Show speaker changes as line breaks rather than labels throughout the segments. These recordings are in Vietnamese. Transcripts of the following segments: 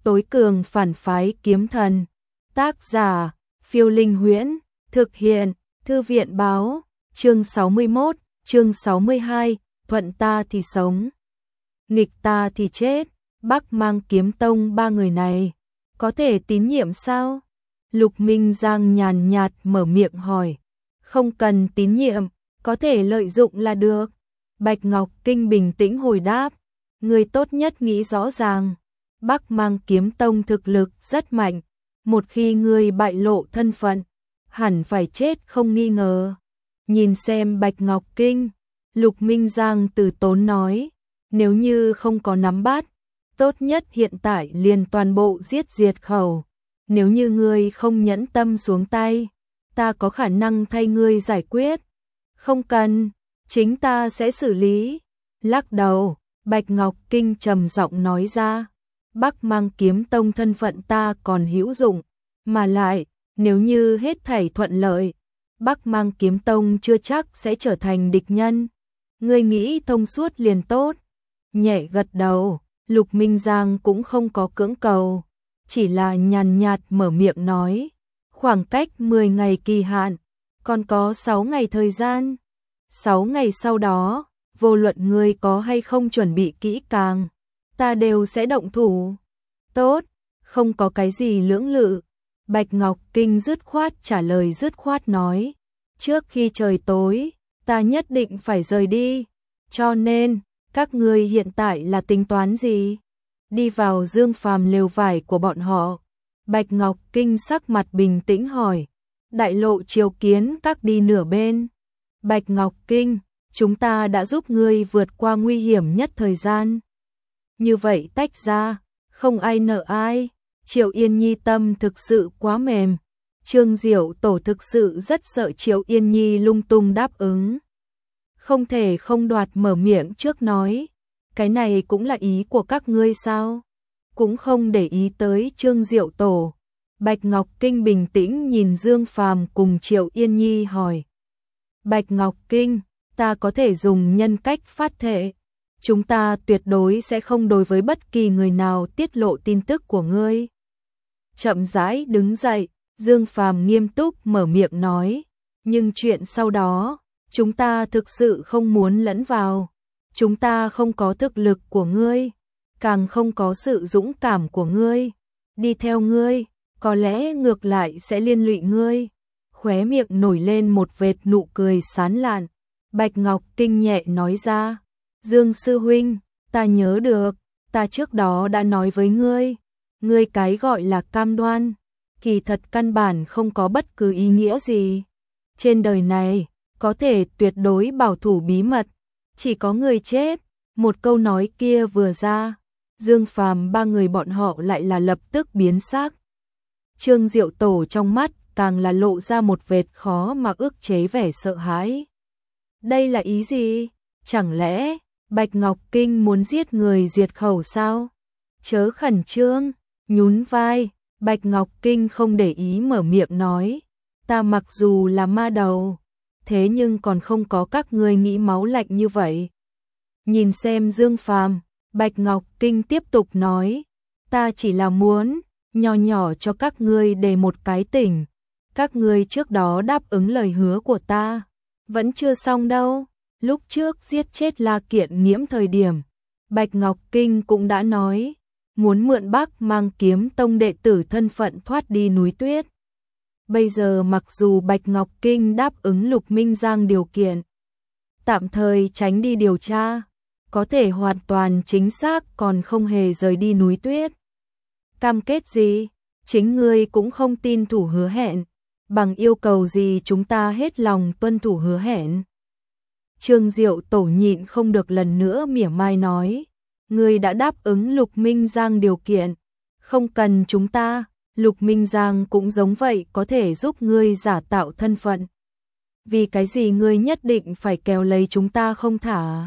Tối cường phản phái kiếm thần. Tác giả, Phiêu Linh Huyễn. Thực hiện, Thư viện báo. Chương 61, chương 62, thuận ta thì sống, nghịch ta thì chết. Bắc Mang Kiếm Tông ba người này, có thể tín nhiệm sao? Lục Minh Giang nhàn nhạt mở miệng hỏi. Không cần tín nhiệm, có thể lợi dụng là được. Bạch Ngọc Kinh bình tĩnh hồi đáp. Người tốt nhất nghĩ rõ ràng. Bắc Mang Kiếm Tông thực lực rất mạnh. Một khi người bại lộ thân phận, hẳn phải chết không nghi ngờ. Nhìn xem Bạch Ngọc Kinh, Lục Minh Giang từ tốn nói. Nếu như không có nắm bắt, tốt nhất hiện tại liền toàn bộ giết diệt khẩu. Nếu như ngươi không nhẫn tâm xuống tay, ta có khả năng thay ngươi giải quyết. Không cần, chính ta sẽ xử lý. Lắc đầu, Bạch Ngọc Kinh trầm giọng nói ra. Bắc Mang Kiếm Tông thân phận ta còn hữu dụng, mà lại, nếu như hết thảy thuận lợi, Bắc Mang Kiếm Tông chưa chắc sẽ trở thành địch nhân. Ngươi nghĩ thông suốt liền tốt. Nhẹ gật đầu, Lục Minh Giang cũng không có cưỡng cầu, chỉ là nhàn nhạt mở miệng nói. Khoảng cách 10 ngày kỳ hạn, còn có 6 ngày thời gian. 6 ngày sau đó, vô luận ngươi có hay không chuẩn bị kỹ càng, ta đều sẽ động thủ. Tốt, không có cái gì lưỡng lự. Bạch Ngọc Kinh dứt khoát trả lời dứt khoát nói. Trước khi trời tối, ta nhất định phải rời đi. Cho nên, các ngươi hiện tại là tính toán gì? Đi vào Dương Phàm lều vải của bọn họ. Bạch Ngọc Kinh sắc mặt bình tĩnh hỏi. Đại lộ chiếu kiến các đi nửa bên. Bạch Ngọc Kinh, chúng ta đã giúp ngươi vượt qua nguy hiểm nhất thời gian. Như vậy tách ra, không ai nợ ai. Triệu Yên Nhi tâm thực sự quá mềm. Trương Diệu Tổ thực sự rất sợ Triệu Yên Nhi lung tung đáp ứng. Không thể không đoạt mở miệng trước nói. Cái này cũng là ý của các ngươi sao? Cũng không để ý tới Trương Diệu Tổ. Bạch Ngọc Kinh bình tĩnh nhìn Dương Phàm cùng Triệu Yên Nhi hỏi. Bạch Ngọc Kinh, ta có thể dùng nhân cách phát thệ. Chúng ta tuyệt đối sẽ không đối với bất kỳ người nào tiết lộ tin tức của ngươi. Chậm rãi đứng dậy, Dương Phàm nghiêm túc mở miệng nói. Nhưng chuyện sau đó, chúng ta thực sự không muốn lẫn vào. Chúng ta không có thực lực của ngươi, càng không có sự dũng cảm của ngươi. Đi theo ngươi, có lẽ ngược lại sẽ liên lụy ngươi. Khóe miệng nổi lên một vệt nụ cười sán lạn. Bạch Ngọc Kinh nhẹ nói ra. Dương sư huynh, ta nhớ được, ta trước đó đã nói với ngươi. Ngươi cái gọi là cam đoan, kỳ thật căn bản không có bất cứ ý nghĩa gì. Trên đời này, có thể tuyệt đối bảo thủ bí mật, chỉ có người chết. Một câu nói kia vừa ra, Dương Phàm ba người bọn họ lại là lập tức biến sắc. Trương Diệu Tổ trong mắt càng là lộ ra một vệt khó mà ức chế vẻ sợ hãi. Đây là ý gì? Chẳng lẽ Bạch Ngọc Kinh muốn giết người diệt khẩu sao? Chớ khẩn trương, nhún vai, Bạch Ngọc Kinh không để ý mở miệng nói. Ta mặc dù là ma đầu, thế nhưng còn không có các ngươi nghĩ máu lạnh như vậy. Nhìn xem Dương Phàm, Bạch Ngọc Kinh tiếp tục nói. Ta chỉ là muốn nho nhỏ cho các ngươi để một cái tỉnh. Các ngươi trước đó đáp ứng lời hứa của ta, vẫn chưa xong đâu. Lúc trước giết chết La Kiện Nghiễm thời điểm, Bạch Ngọc Kinh cũng đã nói, muốn mượn Bắc Mang Kiếm Tông đệ tử thân phận thoát đi núi tuyết. Bây giờ mặc dù Bạch Ngọc Kinh đáp ứng Lục Minh Giang điều kiện, tạm thời tránh đi điều tra, có thể hoàn toàn chính xác còn không hề rời đi núi tuyết. Cam kết gì? Chính ngươi cũng không tin thủ hứa hẹn, bằng yêu cầu gì chúng ta hết lòng tuân thủ hứa hẹn. Trương Diệu Tổ nhịn không được lần nữa mỉa mai nói. Ngươi đã đáp ứng Lục Minh Giang điều kiện, không cần chúng ta. Lục Minh Giang cũng giống vậy có thể giúp ngươi giả tạo thân phận. Vì cái gì ngươi nhất định phải kéo lấy chúng ta không thả?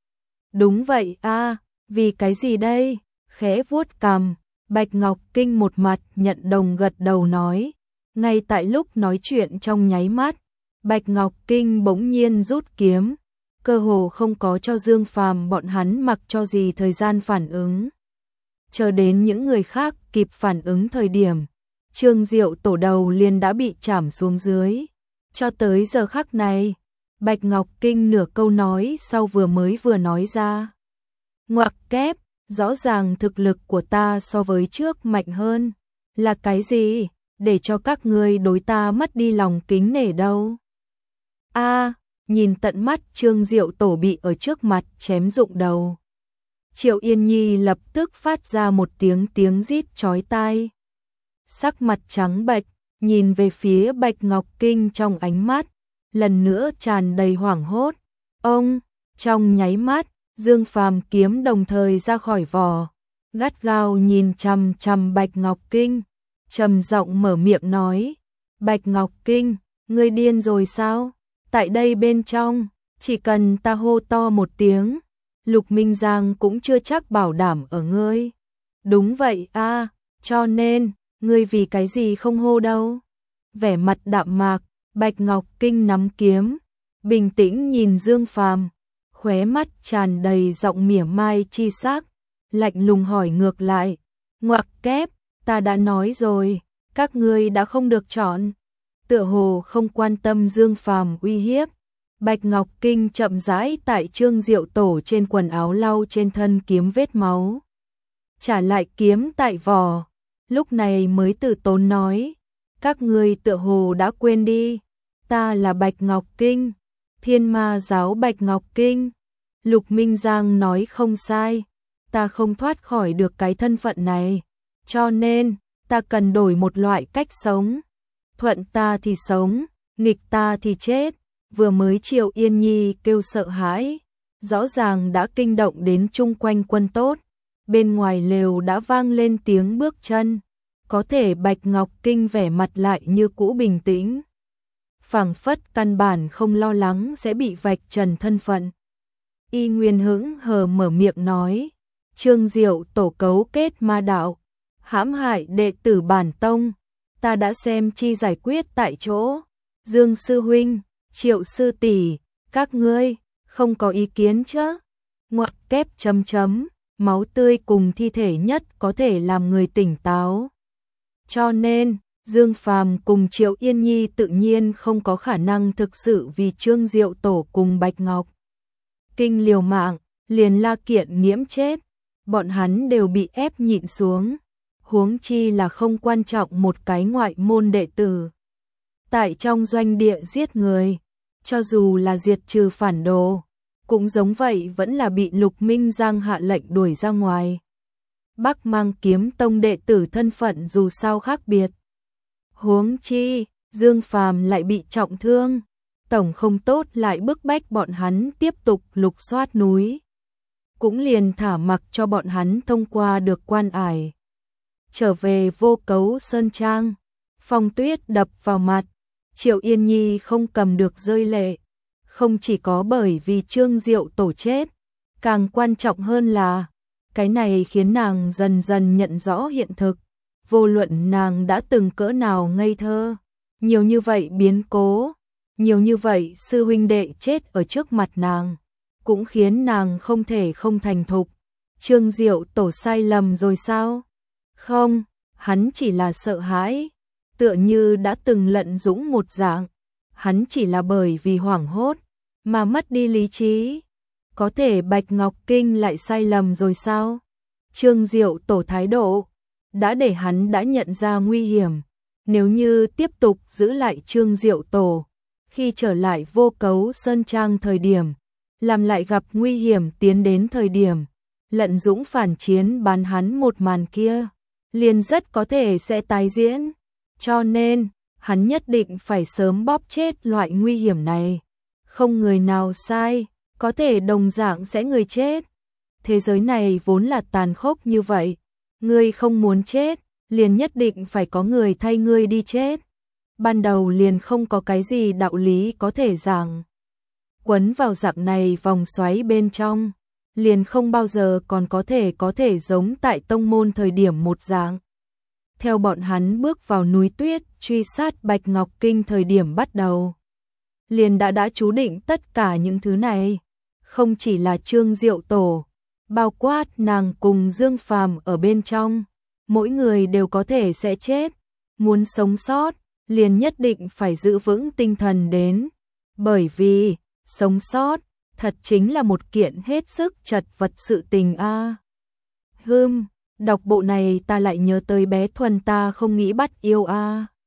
Đúng vậy a, vì cái gì đây? Khẽ vuốt cằm, Bạch Ngọc Kinh một mặt nhận đồng gật đầu nói. Ngay tại lúc nói chuyện trong nháy mắt, Bạch Ngọc Kinh bỗng nhiên rút kiếm, cơ hồ không có cho Dương Phàm bọn hắn mặc cho gì thời gian phản ứng. chờ đến những người khác kịp phản ứng thời điểm, Trương Diệu Tổ đầu liền đã bị chảm xuống dưới. Cho tới giờ khắc này, Bạch Ngọc Kinh nửa câu nói sau vừa nói ra. Ngoặc kép, rõ ràng thực lực của ta so với trước mạnh hơn. Là cái gì, để cho các ngươi đối ta mất đi lòng kính nể đâu. Nhìn tận mắt Trương Diệu Tổ bị ở trước mặt chém rụng đầu. Triệu Yên Nhi lập tức phát ra một tiếng rít chói tai. Sắc mặt trắng bệch, nhìn về phía Bạch Ngọc Kinh trong ánh mắt, lần nữa tràn đầy hoảng hốt. Trong nháy mắt, Dương Phàm kiếm đồng thời ra khỏi vỏ, gắt gao nhìn chằm chằm Bạch Ngọc Kinh, trầm giọng mở miệng nói: "Bạch Ngọc Kinh, ngươi điên rồi sao? Tại đây bên trong, chỉ cần ta hô to một tiếng, Lục Minh Giang cũng chưa chắc bảo đảm ở ngươi." "Đúng vậy a, cho nên ngươi vì cái gì không hô đâu?" Vẻ mặt đạm mạc, Bạch Ngọc Kinh nắm kiếm, bình tĩnh nhìn Dương Phàm, khóe mắt tràn đầy giọng mỉa mai chi sắc, lạnh lùng hỏi ngược lại: "Ngoặc kép, ta đã nói rồi, các ngươi đã không được chọn." Tựa hồ không quan tâm Dương Phàm uy hiếp, Bạch Ngọc Kinh chậm rãi tại Trương Diệu Tổ trên quần áo lau trên thân kiếm vết máu, trả lại kiếm tại vỏ, lúc này mới từ tốn nói: "Các ngươi tựa hồ đã quên đi, ta là Bạch Ngọc Kinh, Thiên Ma giáo Bạch Ngọc Kinh. Lục Minh Giang nói không sai, ta không thoát khỏi được cái thân phận này, cho nên ta cần đổi một loại cách sống. Thuận ta thì sống, nghịch ta thì chết." Vừa mới Triệu Yên Nhi kêu sợ hãi, rõ ràng đã kinh động đến chung quanh quân tốt. Bên ngoài lều đã vang lên tiếng bước chân, có thể Bạch Ngọc Kinh vẻ mặt lại như cũ bình tĩnh, phảng phất căn bản không lo lắng sẽ bị vạch trần thân phận. Y nguyên hững hờ mở miệng nói: "Trương Diệu Tổ cấu kết ma đạo, hãm hại đệ tử bản tông, ta đã xem chi giải quyết tại chỗ. Dương sư huynh, Triệu sư tỷ, các ngươi không có ý kiến chứ?" Ngoặc kép máu tươi cùng thi thể nhất có thể làm người tỉnh táo. Cho nên, Dương Phàm cùng Triệu Yên Nhi tự nhiên không có khả năng thực sự vì Trương Diệu Tổ cùng Bạch Ngọc Kinh liều mạng, liền La Kiện Nghiễm chết, bọn hắn đều bị ép nhịn xuống, huống chi là không quan trọng một cái ngoại môn đệ tử. Tại trong doanh địa giết người, cho dù là diệt trừ phản đồ, cũng giống vậy vẫn là bị Lục Minh Giang hạ lệnh đuổi ra ngoài. Bắc Mang Kiếm Tông đệ tử thân phận dù sao khác biệt. Huống chi, Dương Phàm lại bị trọng thương, tổng không tốt lại bức bách bọn hắn tiếp tục lục soát núi. Cũng liền thả mặc cho bọn hắn thông qua được quan ải. Trở về Vô Cấu Sơn Trang, phong tuyết đập vào mặt, Triệu Yên Nhi không cầm được rơi lệ. Không chỉ có bởi vì Trương Diệu Tổ chết, càng quan trọng hơn là, cái này khiến nàng dần dần nhận rõ hiện thực. Vô luận nàng đã từng cỡ nào ngây thơ, nhiều như vậy biến cố, nhiều như vậy sư huynh đệ chết ở trước mặt nàng, cũng khiến nàng không thể không thành thục. Trương Diệu Tổ sai lầm rồi sao? Không, hắn chỉ là sợ hãi, tựa như đã từng lận dũng một dạng. Hắn chỉ là bởi vì hoảng hốt mà mất đi lý trí. Có thể Bạch Ngọc Kinh lại sai lầm rồi sao? Trương Diệu Tổ thái độ đã để hắn đã nhận ra nguy hiểm. Nếu như tiếp tục giữ lại Trương Diệu Tổ, khi trở lại Vô Cấu Sơn Trang thời điểm, làm lại gặp nguy hiểm tiến đến thời điểm, lận dũng phản chiến bán hắn một màn kia, liền rất có thể sẽ tái diễn. Cho nên, hắn nhất định phải sớm bóp chết loại nguy hiểm này. Không người nào sai, có thể đồng dạng sẽ người chết. Thế giới này vốn là tàn khốc như vậy. Ngươi không muốn chết, liền nhất định phải có người thay ngươi đi chết. Ban đầu liền không có cái gì đạo lý có thể giảng. Quấn vào dạng này vòng xoáy bên trong, liền không bao giờ còn có thể giống tại tông môn thời điểm một dạng. Theo bọn hắn bước vào núi tuyết truy sát Bạch Ngọc Kinh thời điểm bắt đầu, liền đã chú định tất cả những thứ này. Không chỉ là Trương Diệu Tổ, bao quát nàng cùng Dương Phàm ở bên trong, mỗi người đều có thể sẽ chết, muốn sống sót, liền nhất định phải giữ vững tinh thần đến, bởi vì, sống sót, thật chính là một kiện hết sức chật vật sự tình a. Đọc bộ này ta lại nhớ tới bé Thuần ta không nghĩ bắt yêu a.